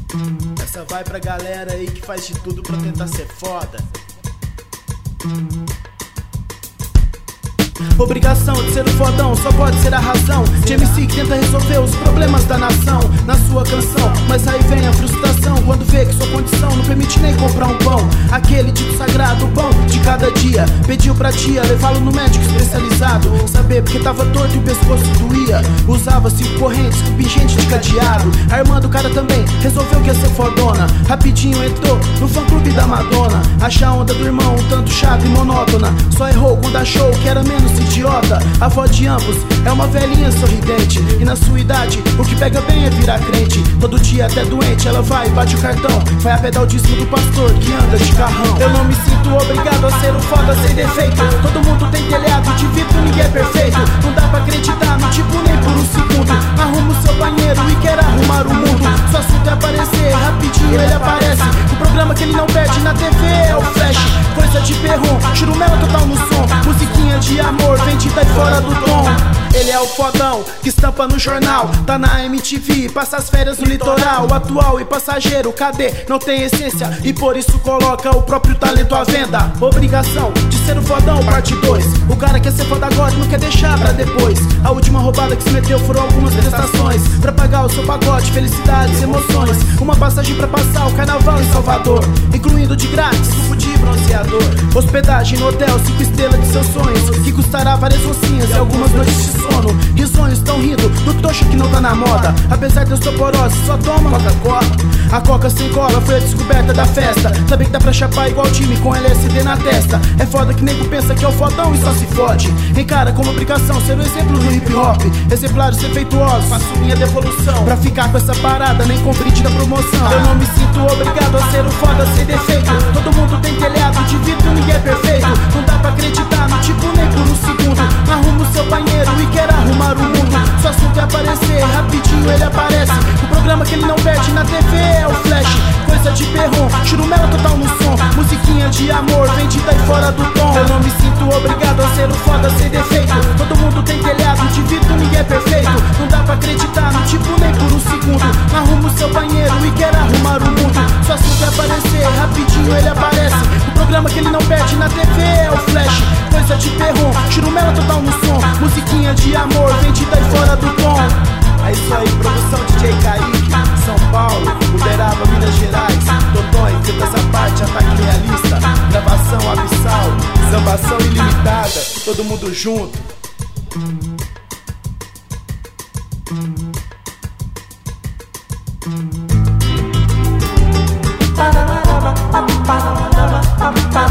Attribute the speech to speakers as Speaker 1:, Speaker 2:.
Speaker 1: Essa vai pra galera aí que faz de tudo pra tentar ser foda. Obrigação de ser o fodão, só pode ser a razão de MC que tenta resolver os problemas da nação na sua canção. Mas aí vem a frustração quando vê que sua condição não permite nem comprar um pão. Aquele dito sagrado, o pão de cada dia. Pediu pra tia levá-lo no médico especializado, saber porque tava torto e o pescoço doía. Usava 5 correntes com pingente de cadeado. A irmã do cara também resolveu que ia ser fodona. Rapidinho entrou no fã-clube da Madonna. Acha a onda do irmão um tanto chata e monótona. Só errou quando achou que era menos idiota. A avó de ambos é uma velhinha sorridente, e na sua idade o que pega bem é virar crente. Todo dia até doente ela vai e bate o cartão, vai a pé dar o dízimo do pastor que anda de carrão. Eu não me sinto obrigado a ser um foda sem defeito. Todo mundo tem telhado de vidro, ninguém é perfeito. Não dá pra acreditar no tipo nem por um segundo. Arruma o seu banheiro e quer arrumar o mundo. Seu assunto é aparecer, rapidinho ele aparece. O programa que ele não perde na TV é o Flash. Coisa de perron, churumela total no som. Musiquinha de amor, vendida e fora do tom. Ele é o fodão que estampa no jornal, tá na MTV, passa as férias no litoral. Atual e passageiro, cadê? Não tem essência e por isso coloca o próprio talento à venda. Obrigação de ser o fodão, parte 2. O cara quer ser foda agora e não quer deixar pra depois. A última roubada que se meteu foram algumas prestações pra pagar o seu pacote, felicidades, emoções. Uma passagem pra passar o carnaval em Salvador, incluindo de grátis suco de bronzeador. Hospedagem no hotel 5 estrelas de seus sonhos, que custará várias oncinhas e algumas noites de sono. Risonhos tão rindo do tocho que não tá na moda. Apesar de osteoporose, só toma Coca-Cola. A coca sem cola foi a descoberta da festa. Também que dá pra chapar igual time com LSD na testa. É foda que nego pensa que é o fodão e só se fode. Encara como obrigação ser o exemplo do hip hop. Exemplares efeituosos, faço minha devolução. Pra ficar com essa parada, nem com brinde da promoção. Eu não me sinto obrigado a ser o foda sem defeito. Todo mundo tem telhado de vidro, ninguém é perfeito. Não dá pra acreditar no tipo nem por um segundo. Arruma o seu banheiro e quer arrumar o mundo. Seu assunto é aparecer, rapidinho ele aparece. O programa que ele não perde na TV é o Flash. Coisa de perron, churumela total no som. Musiquinha de amor, vendida e fora do tom. Eu não me sinto obrigado a ser o foda sem defeito. Todo mundo tem telhado de vidro, ninguém é perfeito. Não dá pra acreditar no tipo nem por um segundo. Arruma o seu banheiro e quer arrumar o mundo. Seu assunto é aparecer, rapidinho ele aparece. O programa que ele não perde na TV é o Flash. Coisa de perron, churumela total no som. Musiquinha de amor, vendida e fora do tom. É isso aí, produção DJ Kaique, São Paulo, Uberaba, Minas Gerais. Dodói, feita essa parte, ataque realista. Gravação abissal, zambação ilimitada. Todo mundo junto.
Speaker 2: Para